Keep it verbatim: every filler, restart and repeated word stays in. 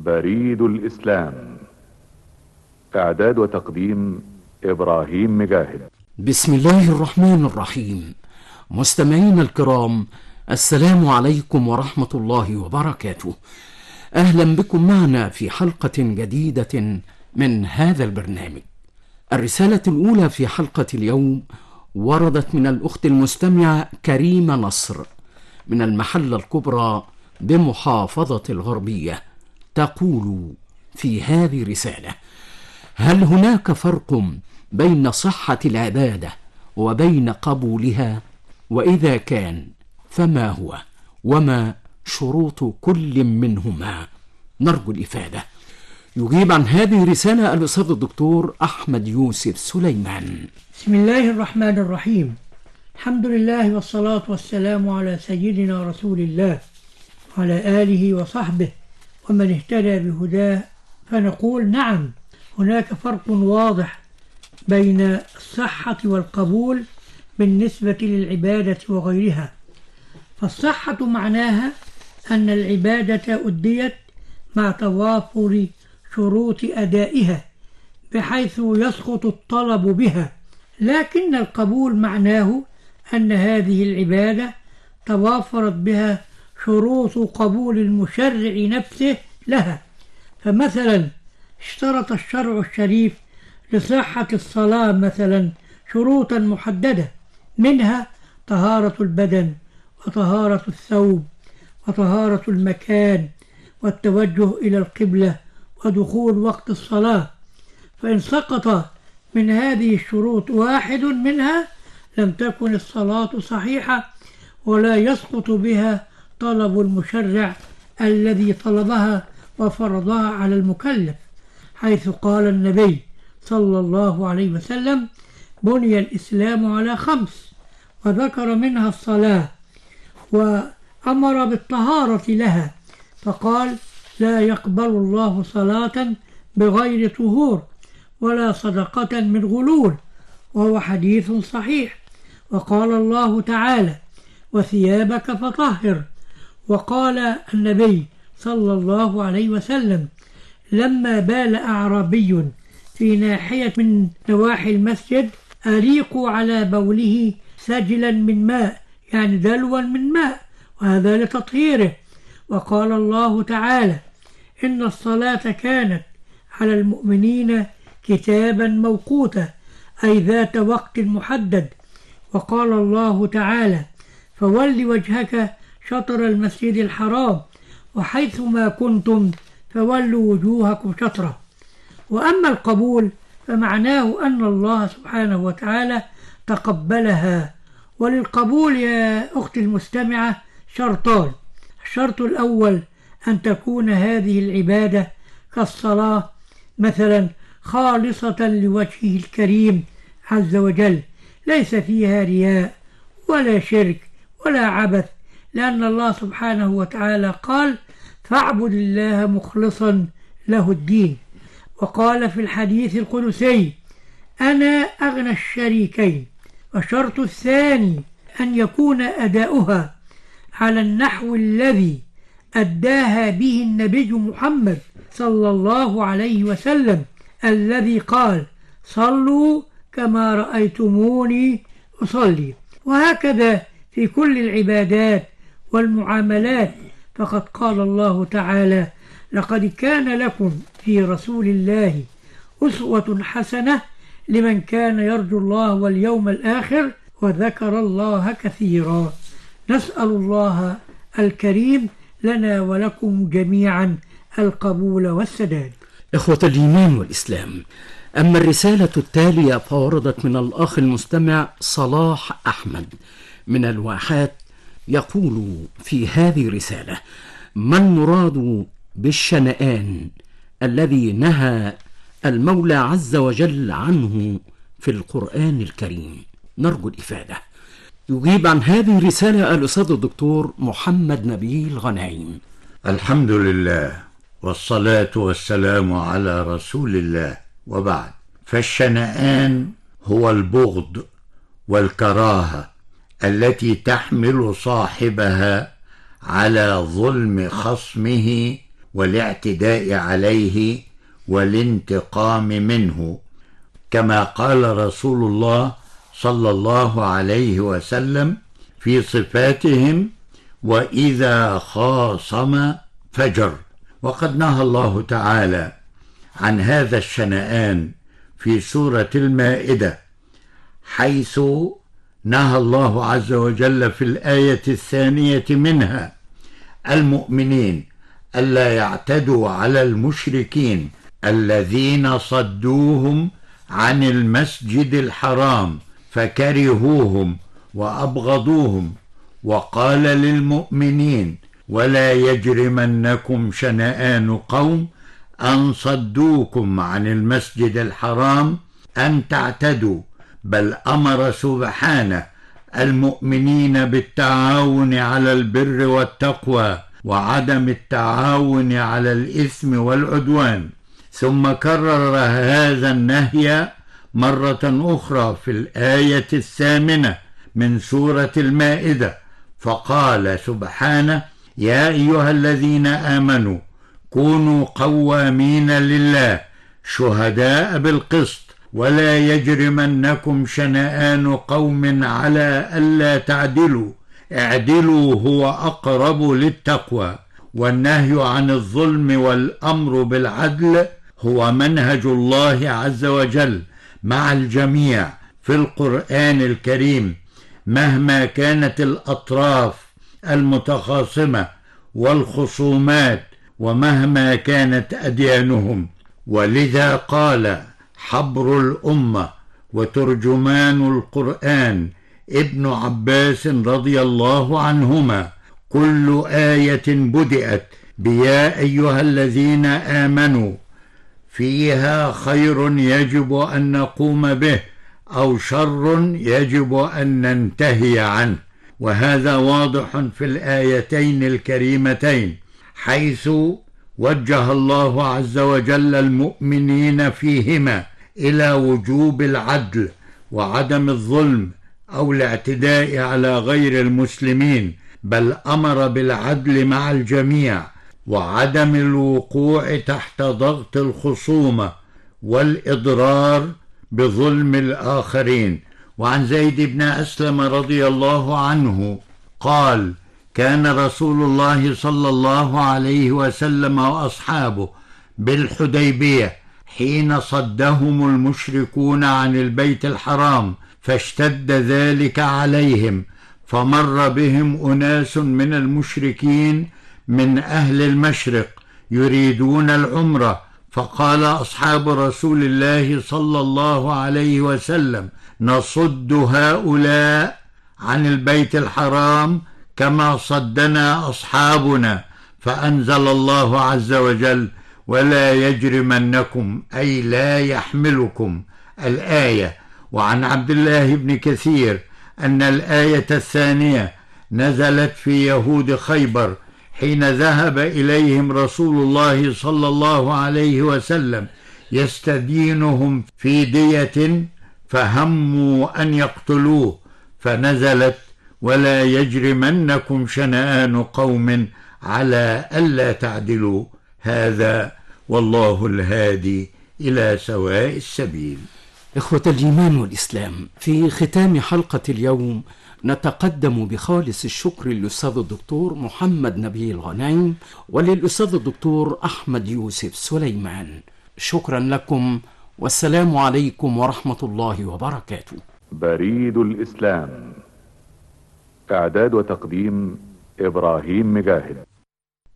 بريد الإسلام. إعداد وتقديم إبراهيم مجاهد. بسم الله الرحمن الرحيم. مستمعين الكرام، السلام عليكم ورحمة الله وبركاته. أهلا بكم معنا في حلقة جديدة من هذا البرنامج. الرسالة الأولى في حلقة اليوم وردت من الأخت المستمعة كريمة نصر من المحلة الكبرى بمحافظة الغربية. تقول في هذه الرسالة: هل هناك فرق بين صحة العبادة وبين قبولها؟ وإذا كان فما هو؟ وما شروط كل منهما؟ نرجو الإفادة. يجيب عن هذه الرسالة الأستاذ الدكتور أحمد يوسف سليمان. بسم الله الرحمن الرحيم. الحمد لله والصلاة والسلام على سيدنا رسول الله وعلى آله وصحبه ومن اهتدى بهداه. فنقول نعم، هناك فرق واضح بين الصحة والقبول بالنسبة للعبادة وغيرها. فالصحة معناها أن العبادة أديت مع توافر شروط أدائها بحيث يسقط الطلب بها، لكن القبول معناه أن هذه العبادة توافرت بها شروط قبول المشرع نفسه لها. فمثلا اشترط الشرع الشريف لصحة الصلاة مثلا شروطا محددة، منها طهارة البدن وطهارة الثوب وطهارة المكان والتوجه إلى القبلة ودخول وقت الصلاة. فإن سقط من هذه الشروط واحد منها لم تكن الصلاة صحيحة ولا يسقط بها طلب المشرع الذي طلبها وفرضها على المكلف، حيث قال النبي صلى الله عليه وسلم: بني الإسلام على خمس، وذكر منها الصلاة وأمر بالطهارة لها، فقال: لا يقبل الله صلاة بغير طهور ولا صدقة من غلول، وهو حديث صحيح. وقال الله تعالى: وثيابك فطهر. وقال النبي صلى الله عليه وسلم: لما بال أعرابي في ناحية من نواحي المسجد أريقوا على بوله سجلا من ماء، يعني دلوا من ماء، وهذا لتطهيره. وقال الله تعالى: إن الصلاة كانت على المؤمنين كتابا موقوتا، أي ذات وقت محدد. وقال الله تعالى: فول وجهك شطر المسجد الحرام وحيث ما كنتم فولوا وجوهكم شطره. وأما القبول فمعناه أن الله سبحانه وتعالى تقبلها. وللقبول يا أختي المستمعة شرطان: الشرط الأول أن تكون هذه العبادة كالصلاة مثلا خالصة لوجهه الكريم عز وجل، ليس فيها رياء ولا شرك ولا عبث، لأن الله سبحانه وتعالى قال: فاعبد الله مخلصا له الدين. وقال في الحديث القدسي: أنا أغنى الشريكين. والشرط الثاني أن يكون أداؤها على النحو الذي أداها به النبي محمد صلى الله عليه وسلم، الذي قال: صلوا كما رأيتموني أصلي. وهكذا في كل العبادات والمعاملات، فقد قال الله تعالى: لقد كان لكم في رسول الله أسوة حسنة لمن كان يرجو الله واليوم الآخر وذكر الله كثيرا. نسأل الله الكريم لنا ولكم جميعا القبول والسداد. إخوة الإيمان والإسلام، أما الرسالة التالية فوردت من الأخ المستمع صلاح أحمد من الواحات. يقول في هذه الرسالة: ما المراد بالشنآن الذي نهى المولى عز وجل عنه في القرآن الكريم؟ نرجو الإفادة. يجيب عن هذه الرسالة الأستاذ الدكتور محمد نبيل غنايم. الحمد لله والصلاة والسلام على رسول الله، وبعد. فالشنآن هو البغض والكراهة التي تحمل صاحبها على ظلم خصمه والاعتداء عليه والانتقام منه، كما قال رسول الله صلى الله عليه وسلم في صفاتهم: وإذا خاصم فجر. وقد نهى الله تعالى عن هذا الشنآن في سورة المائدة، حيث نهى الله عز وجل في الآية الثانية منها المؤمنين ألا يعتدوا على المشركين الذين صدوهم عن المسجد الحرام فكرهوهم وأبغضوهم، وقال للمؤمنين: ولا يجرمنكم شنآن قوم أن صدوكم عن المسجد الحرام أن تعتدوا، بل أمر سبحانه المؤمنين بالتعاون على البر والتقوى وعدم التعاون على الإثم والعدوان. ثم كرر هذا النهي مرة أخرى في الآية الثامنة من سورة المائدة، فقال سبحانه: يا أيها الذين آمنوا كونوا قوامين لله شهداء بالقسط ولا يجرمنكم شنآن قوم على ألا تعدلوا اعدلوا هو أقرب للتقوى. والنهي عن الظلم والأمر بالعدل هو منهج الله عز وجل مع الجميع في القرآن الكريم، مهما كانت الأطراف المتخاصمة والخصومات ومهما كانت أديانهم. ولذا قال حبر الأمة وترجمان القرآن ابن عباس رضي الله عنهما: كل آية بدأت بيا أيها الذين آمنوا فيها خير يجب أن نقوم به أو شر يجب أن ننتهي عنه. وهذا واضح في الآيتين الكريمتين، حيث وجه الله عز وجل المؤمنين فيهما إلى وجوب العدل وعدم الظلم أو الاعتداء على غير المسلمين، بل أمر بالعدل مع الجميع وعدم الوقوع تحت ضغط الخصومة والإضرار بظلم الآخرين. وعن زيد بن أسلم رضي الله عنه قال: كان رسول الله صلى الله عليه وسلم وأصحابه بالحديبية حين صدهم المشركون عن البيت الحرام، فاشتد ذلك عليهم، فمر بهم أناس من المشركين من أهل المشرق يريدون العمرة، فقال أصحاب رسول الله صلى الله عليه وسلم: نصد هؤلاء عن البيت الحرام كما صدنا أصحابنا، فأنزل الله عز وجل: ولا يجرمنكم أي لا يحملكم الآية. وعن عبد الله بن كثير أن الآية الثانية نزلت في يهود خيبر حين ذهب إليهم رسول الله صلى الله عليه وسلم يستدينهم في دية فهموا أن يقتلوه، فنزلت: ولا يجرمنكم شنآن قوم على ألا تعدلوا. هذا والله الهادي إلى سواء السبيل. إخوة الإيمان والإسلام، في ختام حلقة اليوم نتقدم بخالص الشكر للأستاذ الدكتور محمد نبيل غنيم وللأستاذ الدكتور أحمد يوسف سليمان. شكرا لكم، والسلام عليكم ورحمة الله وبركاته. بريد الإسلام، إعداد وتقديم إبراهيم مجاهد.